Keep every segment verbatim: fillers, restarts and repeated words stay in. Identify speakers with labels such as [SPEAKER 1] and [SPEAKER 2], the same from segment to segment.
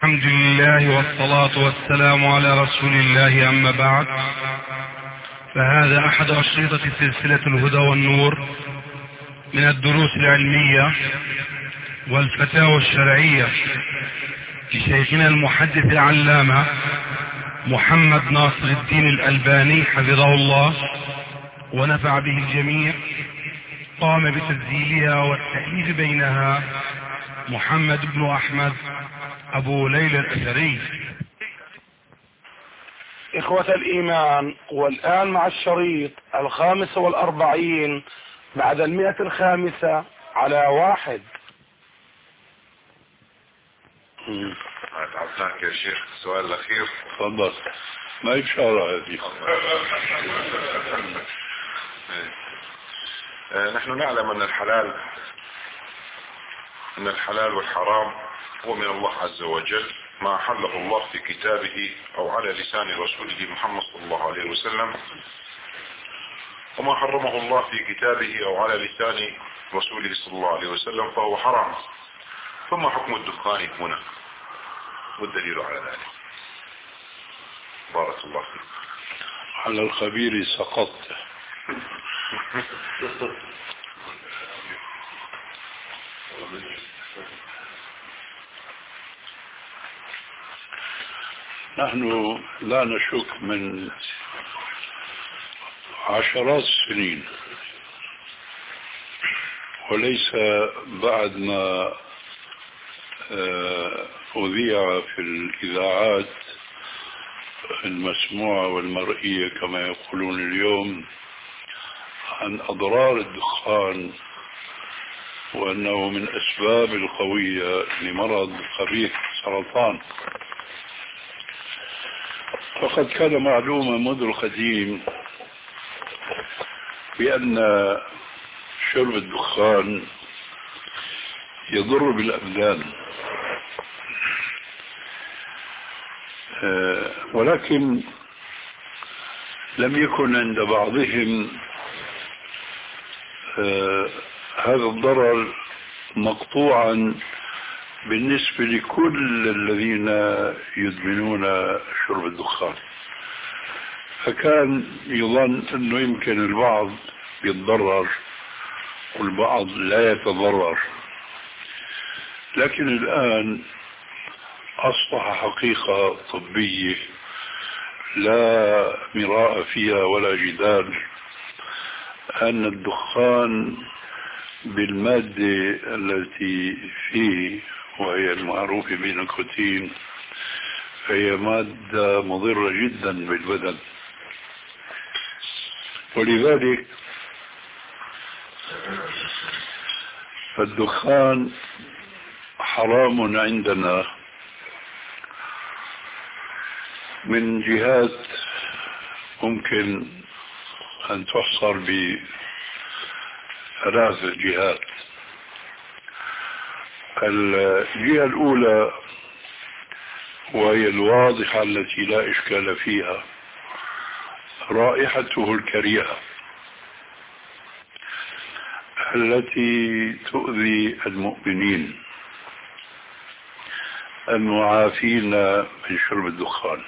[SPEAKER 1] الحمد لله والصلاة والسلام على رسول الله، أما بعد، فهذا أحد أشرطة سلسلة الهدى والنور من الدروس العلمية والفتاوى الشرعية لشيخنا المحدث العلامة محمد ناصر الدين الألباني حفظه الله ونفع به الجميع. قام بتسجيلها والتأليف بينها محمد بن أحمد أبو ليلى الأثري.
[SPEAKER 2] إخوة الإيمان، والآن مع الشريط الخامس والأربعين بعد المئة الخامسة على واحد.
[SPEAKER 3] عبدالك يا شيخ، السؤال الأخير.
[SPEAKER 4] تفضل. ما إشارة هذه؟
[SPEAKER 3] نحن نعلم أن الحلال أن الحلال والحرام هو من الله عز وجل، ما أحله الله في كتابه أو على لسان رسوله محمد صلى الله عليه وسلم، وما حرمه الله في كتابه أو على لسان رسوله صلى الله عليه وسلم فهو حرام. ثم حكم الدخان هنا والدليل على ذلك. بارك الله فيك.
[SPEAKER 4] على الخبير سقطت. نحن لا نشك من عشرات السنين، وليس بعد ما أذيع في الإذاعات المسموعة والمرئية كما يقولون اليوم عن أضرار الدخان وأنه من أسباب القوية لمرض قبيح سرطان. فقد كان معلومة منذ القديم بأن شرب الدخان يضر بالأبدان، ولكن لم يكن عند بعضهم هذا الضرر مقطوعا بالنسبة لكل الذين يدمنون شرب الدخان، فكان يظن أنه يمكن البعض يتضرر والبعض لا يتضرر. لكن الآن أصبح حقيقة طبية لا مراء فيها ولا جدال أن الدخان بالمادة التي فيه وهي المعروفة بالنيكوتين فهي مادة مضرة جدا بالبدن، ولذلك فالدخان حرام عندنا من جهات ممكن أن تحصر بثلاث جهات. الجهة الأولى وهي الواضحة التي لا إشكال فيها، رائحته الكريهة التي تؤذي المؤمنين المعافين من شرب الدخان.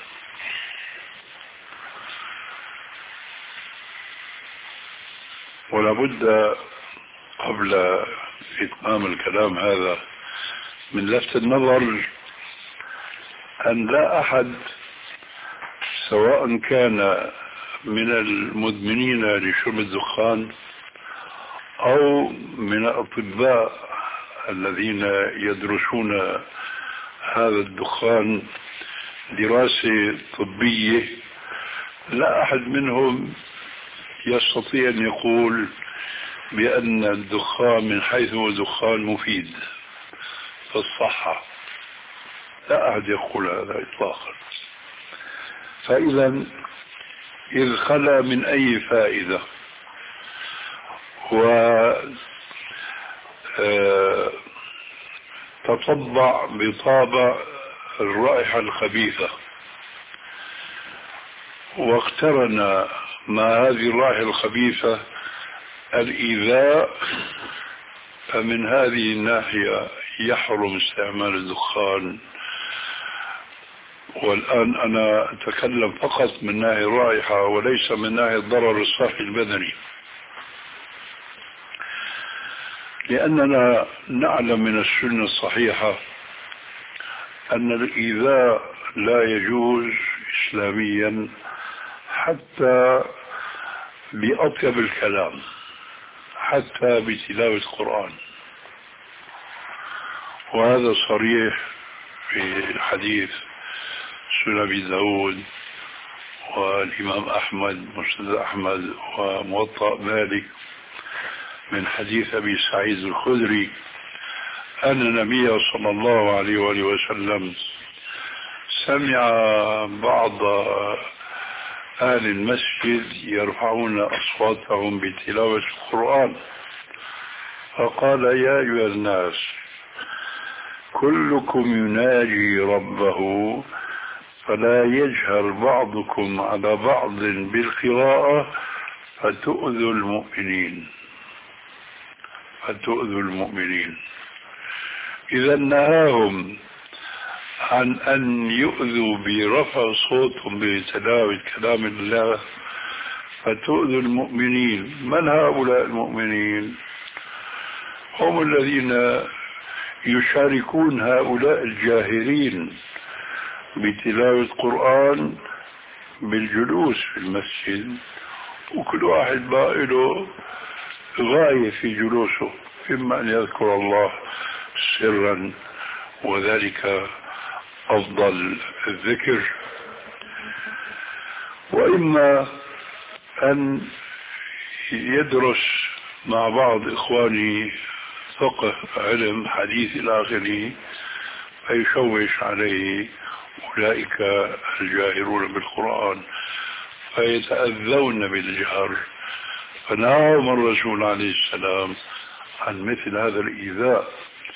[SPEAKER 4] ولا بد قبل إتمام الكلام هذا من لفت النظر أن لا أحد سواء كان من المدمنين لشرب الدخان أو من الأطباء الذين يدرسون هذا الدخان دراسة طبية، لا أحد منهم يستطيع أن يقول بأن الدخان من حيث هو دخان مفيد في الصحة. لا أحد يقول هذا إطلاقا. فإذا إذ خلا من أي فائدة و تطبع بطابع الرائحة الخبيثة واقترن مع هذه الرائحة الخبيثة الإيذاء، فمن هذه الناحية يحرم استعمال الدخان والآن أنا أتكلم فقط من ناحية الرائحة وليس من ناحية الضرر الصحي البدني، لأننا نعلم من السنة الصحيحة أن الإيذاء لا يجوز إسلاميا حتى بأطيب الكلام، حتى بتلاوة القرآن، وهذا صريح في حديث سنن أبي داود والإمام أحمد مسند أحمد وموطأ مالك من حديث أبي سعيد الخدري أن النبي صلى الله عليه وآله وسلم سمع بعض أهل المسجد يرفعون أصواتهم بتلاوة القرآن، فقال: يا أيها الناس كلكم يناجي ربه فلا يجهر بعضكم على بعض بالقراءة فتؤذوا المؤمنين فتؤذوا المؤمنين إذا نهاهم عن أن يؤذوا برفع صوتهم بتلاوة كلام الله فتؤذوا المؤمنين. من هؤلاء المؤمنين؟ هم الذين يشاركون هؤلاء الجاهرين بتلاوة القرآن بالجلوس في المسجد، وكل واحد بقى له غاية في جلوسه، إما أن يذكر الله سرا وذلك أفضل الذكر، وإما أن يدرس مع بعض إخواني فقه علم حديث إلى آخره فيشوش عليه أولئك الجاهرون بالقرآن فيتأذون بالجهر، فنهاهم الرسول عليه السلام عن مثل هذا الإيذاء.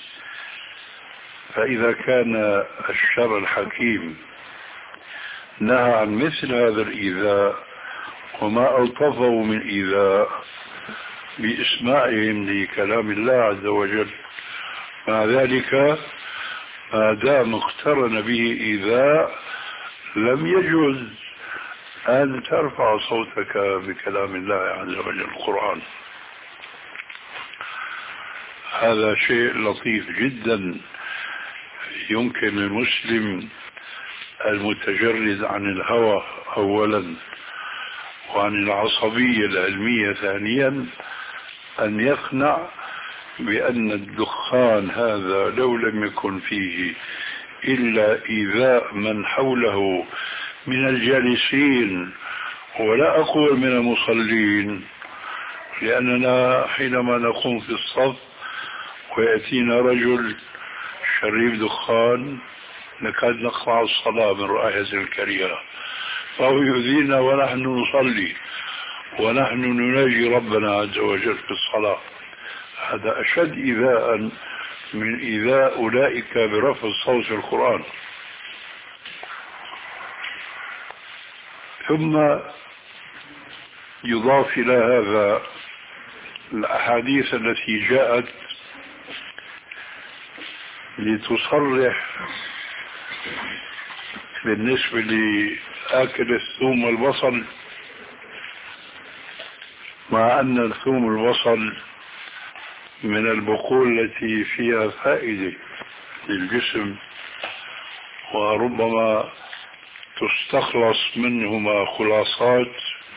[SPEAKER 4] فإذا كان الشرع الحكيم نهى عن مثل هذا الإيذاء وما ألطفه من إيذاء بإسماعهم لكلام الله عز وجل، مع ذلك ما دام اقترن به إيذاء لم يجوز أن ترفع صوتك بكلام الله عز وجل القرآن. هذا شيء لطيف جدا يمكن للمسلم المتجرد عن الهوى أولا وعن العصبية العلمية ثانيا أن يقنع بأن الدخان هذا لو لم يكن فيه إلا إيذاء من حوله من الجالسين ولا أقول من المصلين، لأننا حينما نقوم في الصف ويأتينا رجل شريف دخان نكاد نقطع الصلاة من رائحة الكريهة، فهو يؤذينا ونحن نصلي ونحن نناجي ربنا عز وجل في الصلاة. هذا أشد إيذاء من إيذاء أولئك برفع الصوت في القرآن. ثم يضاف إلى هذا الأحاديث التي جاءت لتصرح بالنسبة لآكل الثوم والبصل، مع أن الثوم والبصل من البقول التي فيها فائدة للجسم وربما تستخلص منهما خلاصات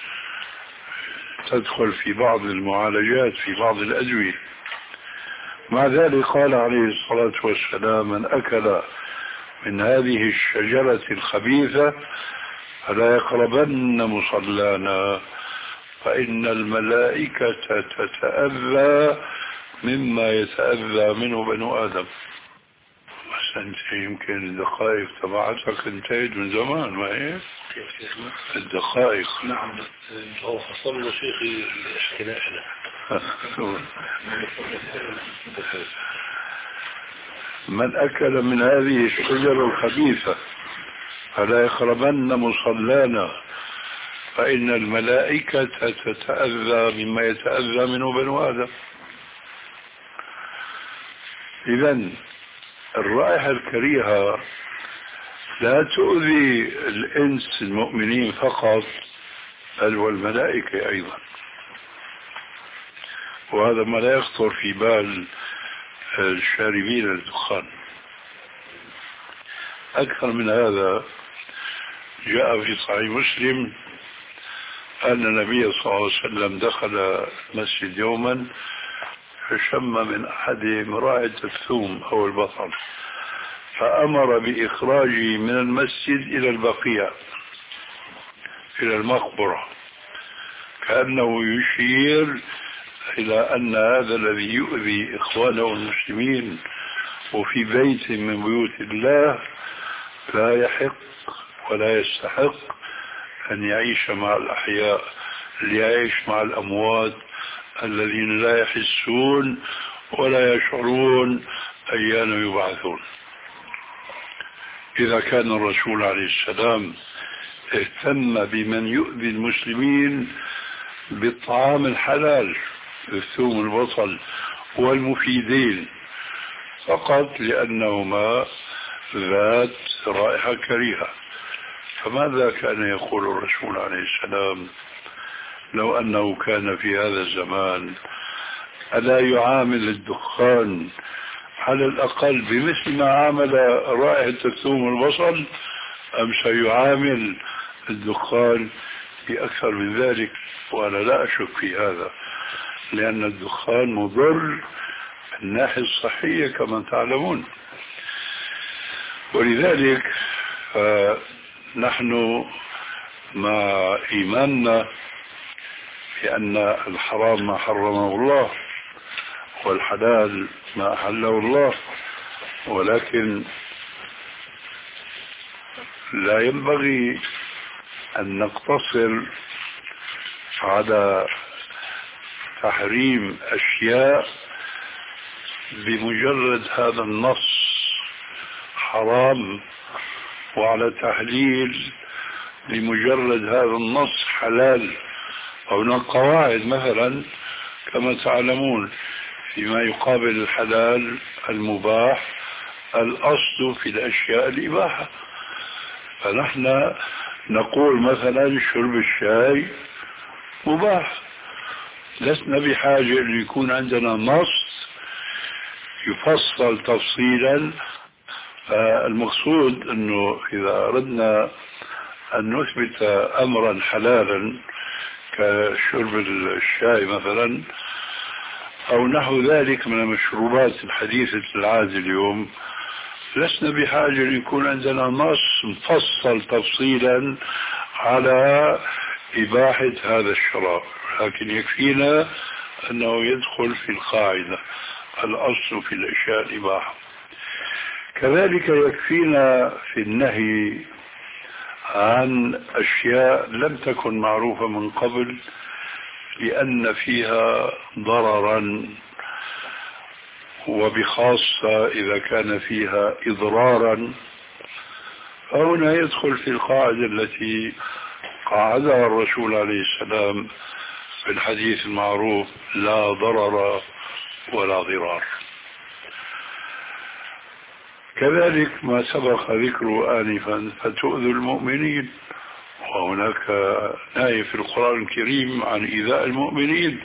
[SPEAKER 4] تدخل في بعض المعالجات في بعض الأدوية. مع ذلك قال عليه الصلاة والسلام: من أكل من هذه الشجرة الخبيثة فلا يقربن مصلانا فإن الملائكة تتأذى مما يتأذى منه بنو آدم. بس أنت يمكن الدقائق تبعتك انتهت من زمان، ما هي؟ الدقائق.
[SPEAKER 5] نعم، بس هو حصل له شيخي احتلائنا.
[SPEAKER 4] من أكل من هذه الشجرة الخبيثة فلا يقربن مصلانا فإن الملائكة تتأذى مما يتأذى منه بنو آدم. إذن الرائحة الكريهة لا تؤذي الإنس المؤمنين فقط بل والملائكة أيضا، وهذا ما لا يخطر في بال الشاربين الدخان. أكثر من هذا جاء في صحيح مسلم أن النبي صلى الله عليه وسلم دخل المسجد يوما فشم من أحدهم رائحة الثوم أو البصل، فأمر بإخراجه من المسجد إلى البقيع إلى المقبرة، كأنه يشير إلى أن هذا الذي يؤذي إخوانه المسلمين وفي بيت من بيوت الله لا يحق ولا يستحق أن يعيش مع الأحياء، ليعيش مع الأموات الذين لا يحسون ولا يشعرون أيان يبعثون. إذا كان الرسول عليه السلام اهتم بمن يؤذي المسلمين بالطعام الحلال الثوم البصل والمفيدين فقط لأنهما ذات رائحة كريهة، فماذا كان يقول الرسول عليه السلام لو أنه كان في هذا الزمان؟ ألا يعامل الدخان على الأقل بمثل ما عامل رائحة الثوم والبصل، أم سيعامل الدخان بأكثر من ذلك؟ وأنا لا أشك في هذا، لأن الدخان مضر من الناحية الصحية كما تعلمون. ولذلك نحن مع إيماننا بأن الحرام ما حرمه الله والحلال ما أحله الله، ولكن لا ينبغي أن نقتصر على تحريم أشياء بمجرد هذا النص حرام، وعلى تحليل لمجرد هذا النص حلال. هناك قواعد مثلا كما تعلمون فيما يقابل الحلال المباح الأصل في الأشياء الإباحة، فنحن نقول مثلا شرب الشاي مباح، لسنا بحاجة أن يكون عندنا نص يفصل تفصيلا. المقصود أنه إذا أردنا أن نثبت أمرا حلالا كشرب الشاي مثلا أو نحو ذلك من المشروبات الحديثة العادة اليوم، لسنا بحاجة أن يكون عندنا نص مفصل تفصيلا على إباحة هذا الشراب، لكن يكفينا أنه يدخل في القاعدة الأصل في الأشياء الإباحة. كذلك يكفينا في النهي عن أشياء لم تكن معروفة من قبل لأن فيها ضررا، وبخاصة إذا كان فيها إضرارا، فهنا يدخل في القاعدة التي قاعدها الرسول عليه السلام في الحديث المعروف: لا ضرر ولا ضرار. كذلك ما سبق ذكره آنفا فتؤذوا المؤمنين، وهناك نهي في القرآن الكريم عن إيذاء المؤمنين.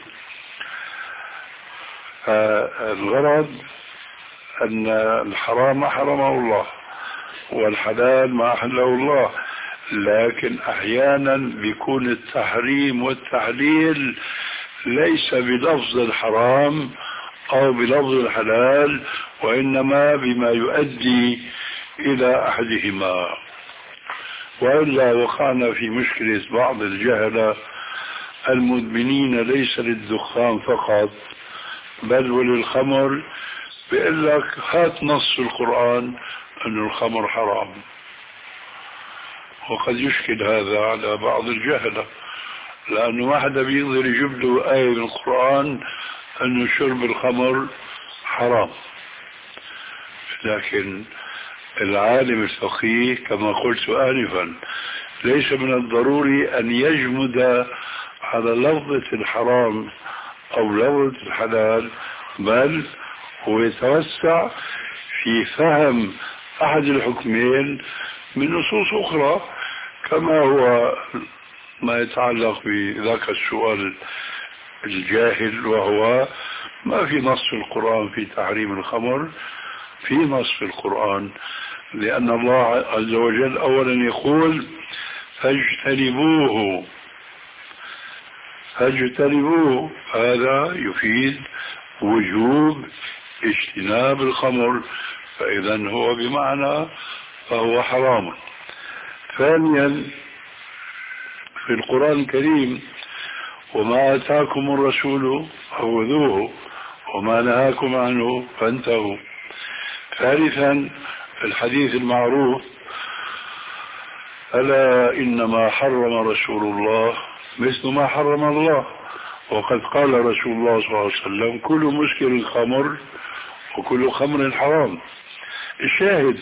[SPEAKER 4] الغرض أن الحرام حرمه الله والحلال ما أحله الله، لكن أحيانا بيكون التحريم والتحليل ليس بلفظ الحرام أو بلفظ الحلال، وإنما بما يؤدي إلى أحدهما. وإلا وقعنا في مشكلة بعض الجهلة المدمنين ليس للدخان فقط بل وللخمر، بيقول لك هات نص القرآن أن الخمر حرام، وقد يشكل هذا على بعض الجهلة، لأنه واحد بيقدر يجيب له آية من القرآن أن شرب الخمر حرام. لكن العالم الفقيه كما قلت آنفا ليس من الضروري أن يجمد على لفظة الحرام أو لفظة الحلال، بل هو يتوسع في فهم أحد الحكمين من نصوص أخرى، كما هو ما يتعلق بذاك السؤال الجاهل، وهو ما في نص في القرآن في تحريم الخمر. في نص في القرآن، لأن الله عز وجل أولا يقول فاجتنبوه. فاجتنبوه هذا يفيد وجوب اجتناب الخمر، فإذا هو بمعنى فهو حرام. ثانيا في القرآن الكريم وما آتاكم الرسول فخذوه وما نهاكم عنه فانتهوا. ثالثا في الحديث المعروف ألا إنما حرم رسول الله مثل ما حرم الله، وقد قال رسول الله صلى الله عليه وسلم كل مسكر خمر وكل خمر حرام. الشاهد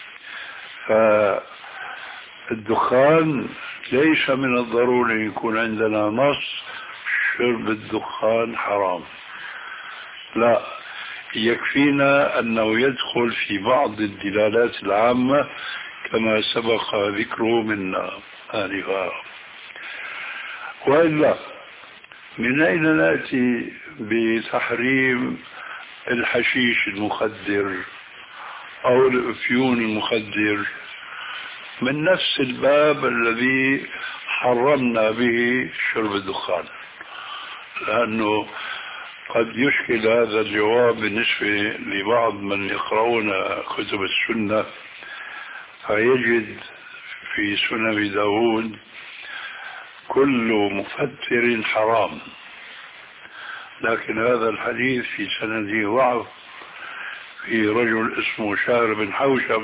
[SPEAKER 4] فالدخان ليس من الضروري يكون عندنا نص شرب الدخان حرام، لا، يكفينا أنه يدخل في بعض الدلالات العامة كما سبق ذكره منا آنفا. وإلا من أين نأتي بتحريم الحشيش المخدر أو الأفيون المخدر؟ من نفس الباب الذي حرمنا به شرب الدخان، لأنه قد يشكل هذا الجواب بالنسبة لبعض من يقرؤون كتب السنة، فيجد في سنن داود كل مفتر حرام، لكن هذا الحديث في سنده ضعف، في رجل اسمه شهر بن حوشب،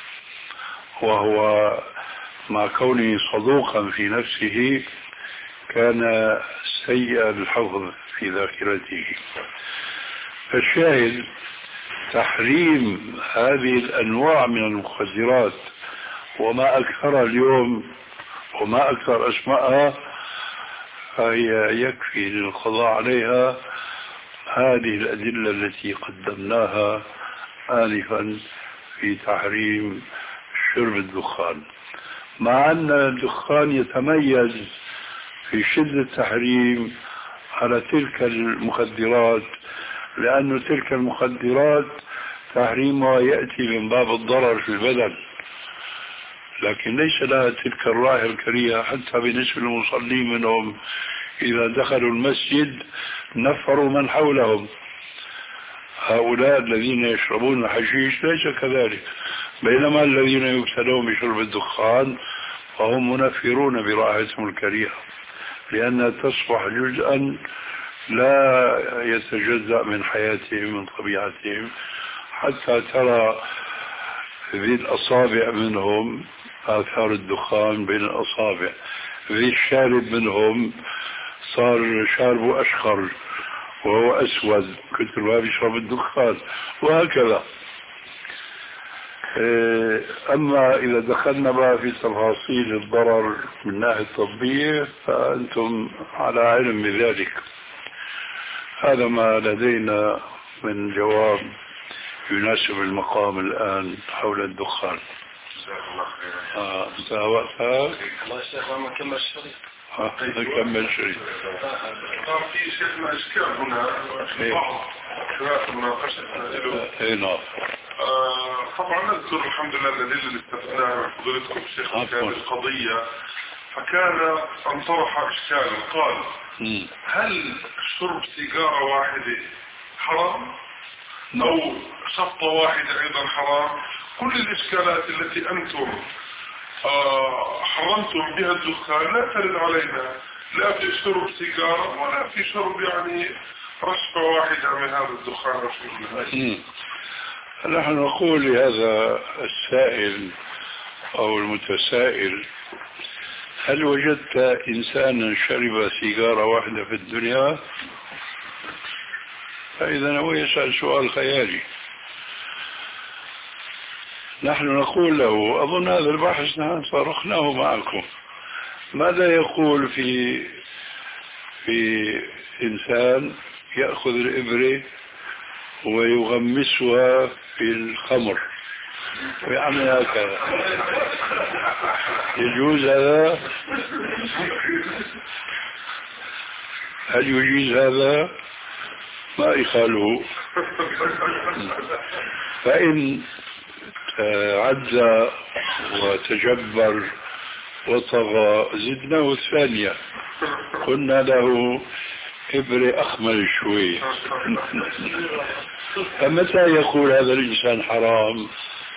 [SPEAKER 4] وهو مع كونه صدوقا في نفسه كان سيء الحفظ في ذاكرته. فالشاهد تحريم هذه الأنواع من المخدرات وما أكثر اليوم وما أكثر أسماءها، فهي يكفي للقضاء عليها هذه الأدلة التي قدمناها آنفا في تحريم شرب الدخان، مع أن الدخان يتميز في شدة التحريم على تلك المخدرات، لأن تلك المخدرات تحريمها يأتي من باب الضرر في البدن، لكن ليس لها تلك الرائحة الكريهة. حتى بالنسبة للمصلين منهم إذا دخلوا المسجد نفروا من حولهم. هؤلاء الذين يشربون الحشيش ليس كذلك، بينما الذين يبتلون بشرب الدخان فهم منفرون برائحتهم الكريهة، لأنها تصبح جزءا لا يتجزأ من حياتهم من طبيعتهم، حتى ترى ذي الأصابع منهم آثار الدخان بين الأصابع، ذي الشارب منهم صار شاربه أشخر وهو أسود كثر ما بيشرب الدخان، وهكذا. أما إذا دخلنا بقى في تفاصيل الضرر من ناحية طبية فأنتم على علم بذلك. هذا ما لدينا من جواب يناسب المقام الآن حول الدخان. آه ساوتها
[SPEAKER 5] الله يسلمك. ما كمل الشريط.
[SPEAKER 4] نكمل شريط.
[SPEAKER 3] في شيخنا إشكال هنا بعض خلاف مناقشتنا له.
[SPEAKER 4] اي نعم.
[SPEAKER 3] طبعا نذكر الحمد لله الذي اللي استثناها من حضرتكم الشيخ في هذه القضية، فكان أن طرح إشكالا قال
[SPEAKER 4] م.
[SPEAKER 3] هل شرب سيجارة واحدة حرام أو شطة واحدة أيضا حرام؟ كل الإشكالات التي أنتم آه حرمتم بها الدخان لا ترد علينا، لا في شرب سيجارة ولا في شرب يعني رشفة واحدة من هذا الدخان رشفة.
[SPEAKER 4] نحن نقول لهذا السائل أو المتسائل هل وجدت إنسانا شرب سيجارة واحدة في الدنيا؟ فإذا هو يسأل سؤال خيالي. نحن نقول له أظن هذا البحث نحن صرخناه معكم، ماذا يقول في في إنسان يأخذ الإبرة ويغمسها في الخمر ويعمل هكذا يجوز هذا؟ هل يجيز هذا؟ ما يخاله. فإن عز وتجبر وطغى زدناه الثانية، قلنا له إبرة أخمل شوي. فمتى يقول هذا الإنسان حرام؟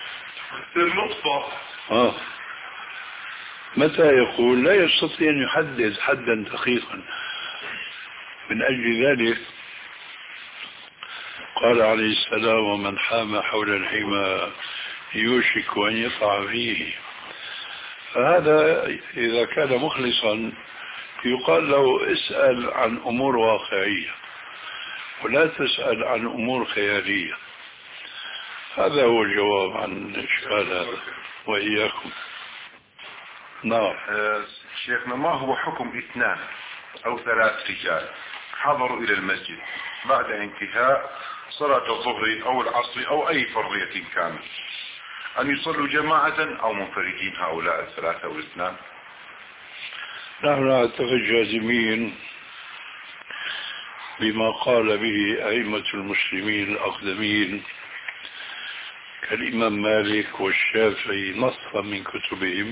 [SPEAKER 4] آه. متى يقول؟ لا يستطيع أن يحدد حدا دقيقا. من أجل ذلك قال عليه السلام: ومن حام حول الحمى يوشك أن يقع فيه. فهذا إذا كان مخلصا يقال له اسأل عن أمور واقعية ولا تسأل عن أمور خيالية. هذا هو الجواب عن الإشكال هذا. وإياكم. نعم.
[SPEAKER 3] شيخنا، ما هو حكم اثنان أو ثلاث رجال حضروا إلى المسجد بعد انتهاء صلاة الظهر أو العصر أو أي فرضية كانت، أن يصلوا جماعة أو منفردين هؤلاء الثلاثة أو الاثنان؟
[SPEAKER 4] نحن نعتقد جازمين بما قال به أئمة المسلمين الأقدمين كالإمام مالك والشافعي نصا من كتبهم،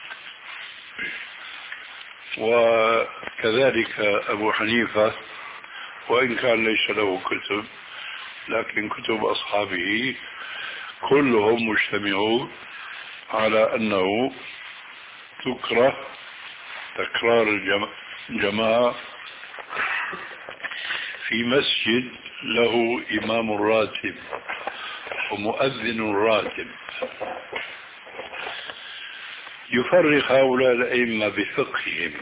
[SPEAKER 4] وكذلك أبو حنيفة وإن كان ليس له كتب لكن كتب أصحابه كلهم مجتمعون على أنه تكره تكرار الجماعة في مسجد له إمام راتب ومؤذن راتب. يفرق هؤلاء الأئمة بفقههم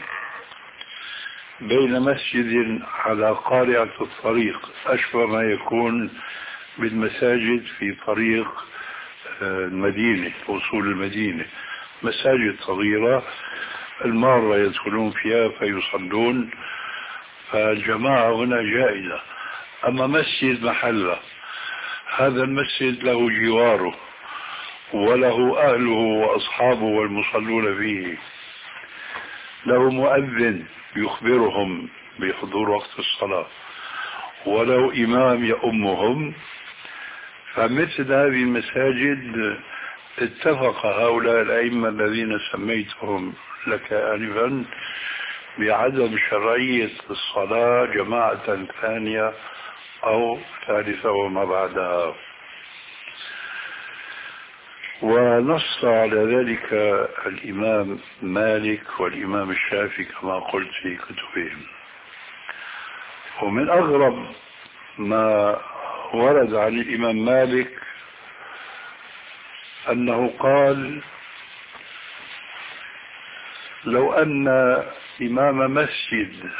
[SPEAKER 4] بين مسجد على قارعة الطريق أشبه ما يكون بالمساجد في طريق المدينة، وصول المدينة، مساجد صغيرة المارة يدخلون فيها فيصلون، فالجماعة هنا جائزة. أما مسجد محلة، هذا المسجد له جواره وله أهله وأصحابه والمصلون فيه، له مؤذن يخبرهم بحضور وقت الصلاة، ولو إمام يؤمهم. فمثل هذه المساجد اتفق هؤلاء الأئمة الذين سميتهم لك آنفا بعدم شرعية الصلاة جماعة ثانية أو ثالثة وما بعدها، ونص على ذلك الإمام مالك والإمام الشافعي كما قلت في كتبهم. ومن أغرب ما ورد عن الإمام مالك أنه قال: لو أن إمام مسجد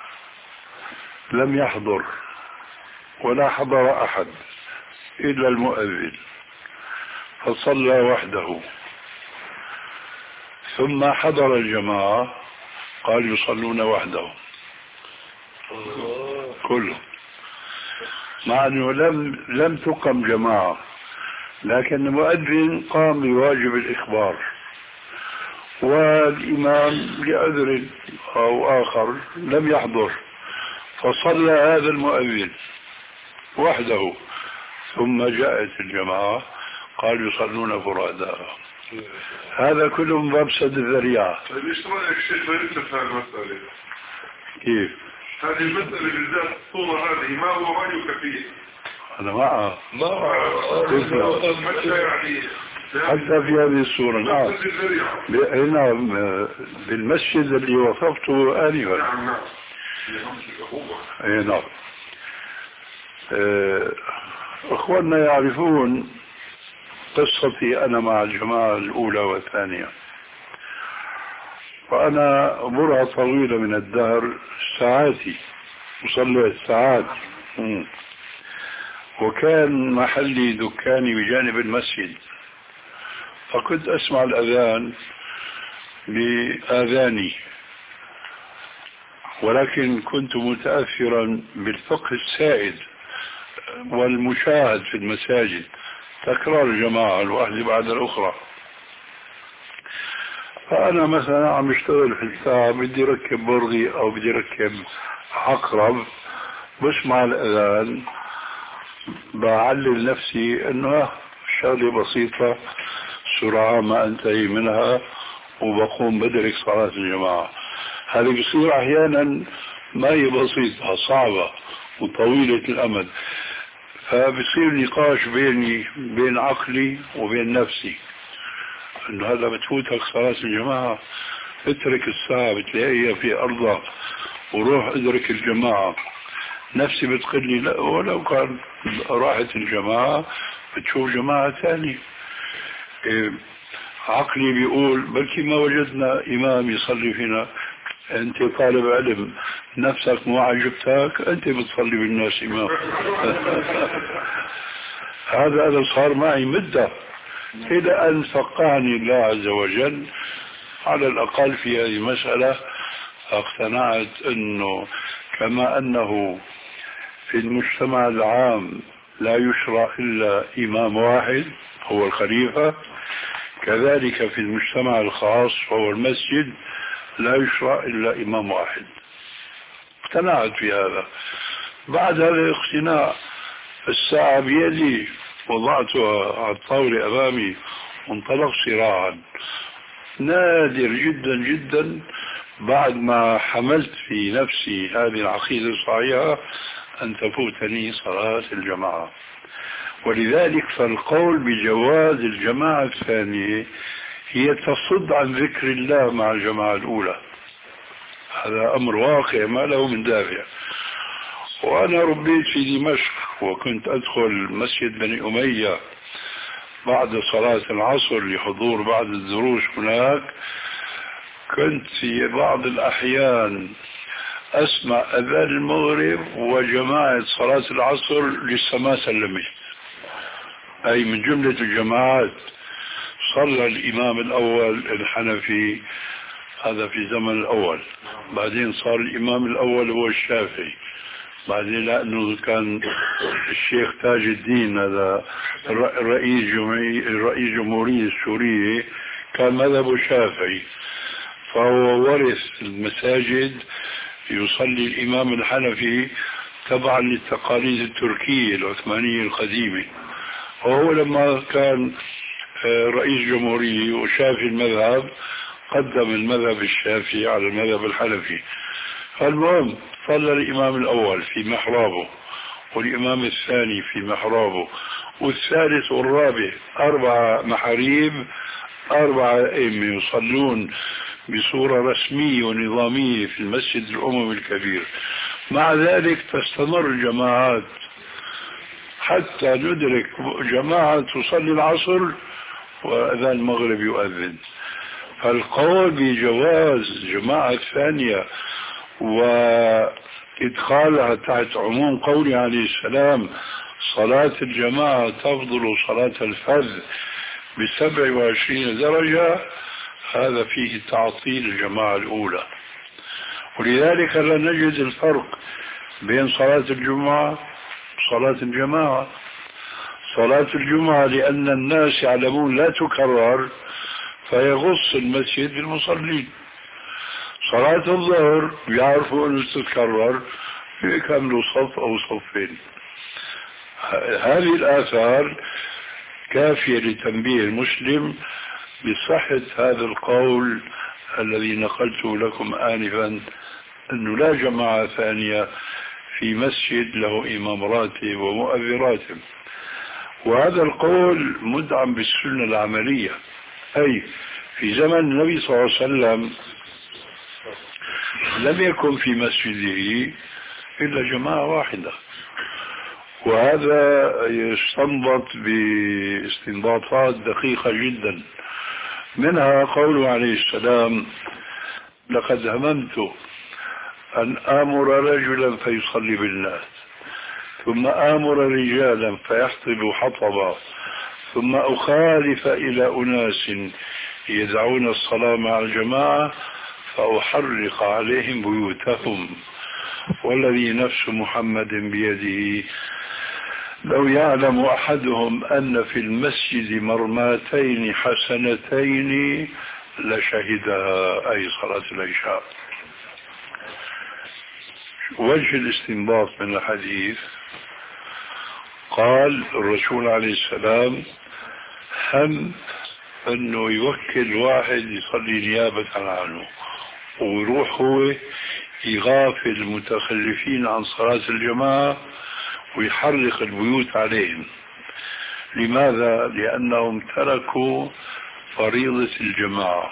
[SPEAKER 4] لم يحضر ولا حضر أحد إلا المؤذن فصلى وحده ثم حضر الجماعة، قال يصلون وحدهم كلهم، مع أنه لم لم تقم جماعة، لكن المؤذن قام بواجب الإخبار والإمام لعذر أو آخر لم يحضر، فصلى هذا المؤذن وحده ثم جاءت الجماعة قال يصلون فرادى. هذا كله من باب سد الذريعة.
[SPEAKER 3] ليش رأيك الشيخ ليس في المسألة؟
[SPEAKER 4] كيف؟
[SPEAKER 3] هذه المسألة بالذات الصورة هذه ما هو رأيك فيه؟
[SPEAKER 4] أنا معه
[SPEAKER 3] ما يعني
[SPEAKER 4] حتى في هذه الصورة. نعم نعم بالمسجد اللي وصفته آنفا.
[SPEAKER 3] نعم نعم
[SPEAKER 4] اي نعم. اخواننا يعرفون قصتي انا مع الجماعة الاولى والثانية، وانا برهة طويلة من الدهر ساعاتي وصلوا الساعات، وكان محلي دكاني بجانب المسجد، فكنت اسمع الاذان باذاني، ولكن كنت متأثرا بالفقه السائد والمشاهد في المساجد تكرار الجماعة الواحدة بعد الأخرى. فأنا مثلا عم اشتغل في الساعة بدي ركب برغي أو بدي ركب عقرب، بسمع الأذان بعلل نفسي إنه شغلة بسيطة سرعة ما أنتهي منها وبقوم بدرك صلاة الجماعة. هذه بصير أحيانا ما هي بسيطة، صعبة وطويلة الأمد، فبصير نقاش بيني بين عقلي وبين نفسي انه هذا بتفوتك صلاة الجماعة، اترك الساعة بتلاقيها في أرضها وروح ادرك الجماعة. نفسي بتقول لي لا، ولو كان راحت الجماعة بتشوف جماعة ثانية. إيه، عقلي بيقول بلكي ما وجدنا إمام يصلي فينا. أنت طالب علم نفسك مو عجبتك، أنت بتصلي بالناس إمام. هذا هذا صار معي مدة إلى أن فقهني الله عز وجل على الأقل في هذه المسألة. اقتنعت أنه كما أنه في المجتمع العام لا يشرع إلا إمام واحد هو الخليفة، كذلك في المجتمع الخاص وهو المسجد لا يشرع إلا إمام واحد. اقتنعت في هذا. بعد هذا الاقتناع الساعة بيدي وضعتها على الطاولة أمامي وانطلق صراعا. نادر جدا جدا بعد ما حملت في نفسي هذه العقيدة الصحيحة أن تفوتني صلاة الجماعة. ولذلك فالقول بجواز الجماعة الثانية هي تصد عن ذكر الله مع الجماعة الأولى. هذا أمر واقع ما له من دافع. وأنا ربيت في دمشق وكنت أدخل مسجد بني أمية بعد صلاة العصر لحضور بعض الدروس هناك. كنت في بعض الأحيان أسمع أذان المغرب وجماعة صلاة العصر لسه ما سلمت، أي من جملة الجماعات. صلى الإمام الأول الحنفي، هذا في زمن الأول، بعدين صار الإمام الأول هو الشافعي، بعدين لأنه كان الشيخ تاج الدين هذا رئيس جمهورية الرئيس جمهورية السورية كان مذهبه شافعي، فهو ورث المساجد يصلي الإمام الحنفي تبعا للتقاليد التركية العثمانية القديمة. وهو لما كان رئيس جمهورية وشافي المذهب قدم المذهب الشافعي على المذهب الحنفي. فالمهم صلى الإمام الأول في محرابه والإمام الثاني في محرابه والثالث والرابع، أربعة محاريب، أربعة أئمة يصلون بصورة رسمية ونظامية في المسجد الأموي الكبير. مع ذلك تستمر الجماعات حتى ندرك جماعة تصلي العصر وأذان المغرب يؤذن. فالقول بجواز جماعة ثانية وإدخالها تحت عموم قوله عليه السلام صلاة الجماعة تفضل صلاة الفرد بسبع وعشرين درجة، هذا فيه تعطيل الجماعة الأولى. ولذلك لا نجد الفرق بين صلاة الجمعة وصلاة الجماعة. صلاة الجمعة لأن الناس يعلمون لا تكرر فيغص المسجد بالمصلين. صلاة الظهر يعرفوا أنه تتكرر يكملوا صف أو صفين. هذه الآثار كافية لتنبيه المسلم بصحة هذا القول الذي نقلته لكم آنفا أنه لا جماعة ثانية في مسجد له إمام راتب ومؤذن راتب. وهذا القول مدعم بالسنة العملية، أي في زمن النبي صلى الله عليه وسلم لم يكن في مسجده إلا جماعة واحدة، وهذا يستنبط باستنباطات دقيقة جدا. منها قوله عليه السلام لقد هممت أن آمر رجلا فيصلي بالناس ثم آمر رجالا فيحطب حطبا ثم أخالف إلى أناس يدعون الصلاة مع الجماعة فأحرق عليهم بيوتهم والذي نفس محمد بيده لو يعلم أحدهم أن في المسجد مرماتين حسنتين لشهدها، أي صلاة العشاء. وجه الاستنباط من الحديث، قال الرسول عليه السلام هم أنه يوكل واحد يصلي نيابة عنه ويروح هو يغافل المتخلفين عن صلاة الجماعة ويحرق البيوت عليهم. لماذا؟ لأنهم تركوا فريضة الجماعة،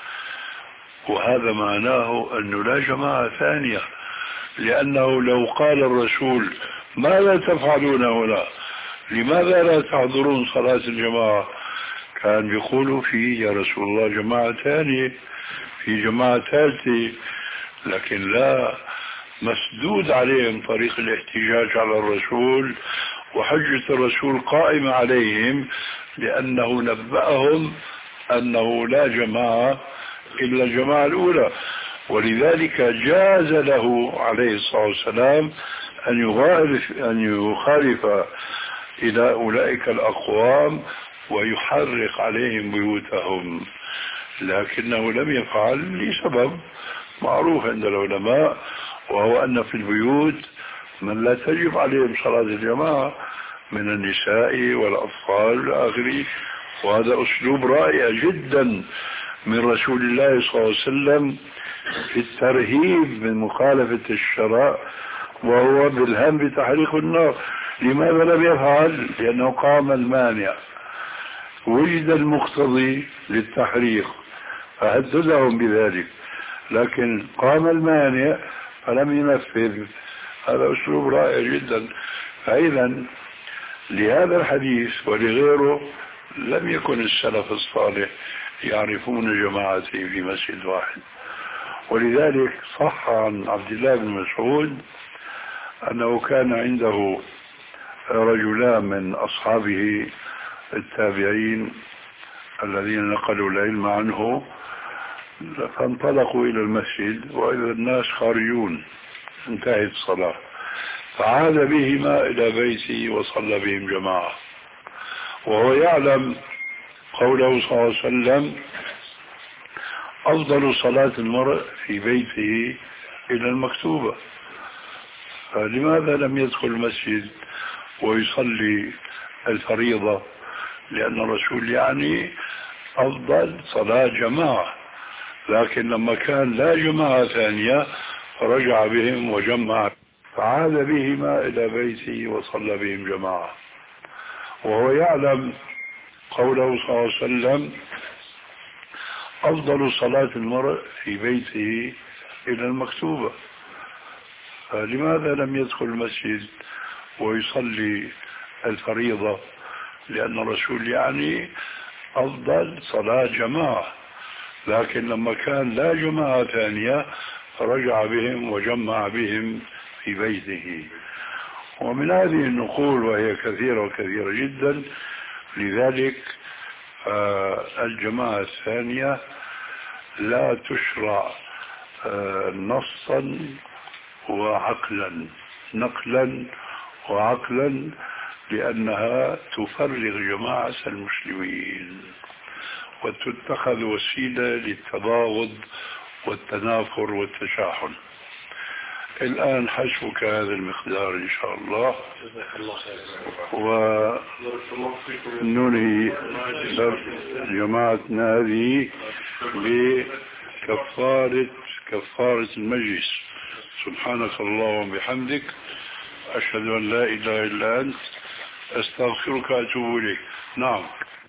[SPEAKER 4] وهذا معناه أنه لا جماعة ثانية. لأنه لو قال الرسول ماذا تفعلون هنا، لماذا لا تحضرون صلاة الجماعة، كان بيقولوا في يا رسول الله جماعة ثانية، في جماعة ثالثة. لكن لا، مسدود عليهم طريق الاحتجاج على الرسول، وحجة الرسول قائمة عليهم لأنه نبأهم أنه لا جماعة إلا الجماعة الأولى. ولذلك جاز له عليه الصلاة والسلام أن يخالف أن يخالف إلى أولئك الأقوام ويحرق عليهم بيوتهم، لكنه لم يفعل لسبب معروف عند العلماء، وهو أن في البيوت من لا تجب عليهم صلاة الجماعة من النساء والأطفال والآخرين. وهذا أسلوب رائع جدا من رسول الله صلى الله عليه وسلم في الترهيب من مخالفة الشرع، وهو بالهم بتحريق النار. لماذا لم يفعل؟ لأنه قام المانع، وجد المقتضي للتحريق فهددهم بذلك، لكن قام المانع فلم ينفذ. هذا أسلوب رائع جدا. فإذا لهذا الحديث ولغيره لم يكن السلف الصالح يعرفون جماعتين في مسجد واحد. ولذلك صح عن عبد الله بن مسعود أنه كان عنده رجلان من أصحابه التابعين الذين نقلوا العلم عنه، فانطلقوا إلى المسجد وإذا الناس خارجون، انتهت الصلاة، فعاد بهما إلى بيته وصلى بهم جماعة، وهو يعلم قوله صلى الله عليه وسلم أفضل صلاة المرء في بيته إلى المكتوبة. فلماذا لم يدخل المسجد ويصلي الفريضة؟ لأن الرسول يعني أفضل صلاة جماعة، لكن لما كان لا جماعة ثانية فرجع بهم وجمع، فعاد بهما إلى بيته وصلى بهم جماعة، وهو يعلم قوله صلى الله عليه وسلم أفضل صلاة المرء في بيته إلى المكتوبة. فلماذا لم يدخل المسجد ويصلي الفريضة؟ لأن الرسول يعني أفضل صلاة جماعة، لكن لما كان لا جماعة ثانية فرجع بهم وجمع بهم في بيته. ومن هذه النقول وهي كثيرة وكثيرة جدا، لذلك آه الجماعة الثانية لا تشرع آه نصا وعقلا، نقلا وعقلا، لأنها تفرغ جماعة المسلمين وتتخذ وسيلة للتباغض والتنافر والتشاحن. الآن حسبك هذا المقدار إن شاء الله، وننهي جماعتنا هذه بكفارة كفارة المجلس. سبحانك اللهم وبحمدك، أشهد أن لا إله إلا أنت، أستغفرك وأتوب إليك. نعم.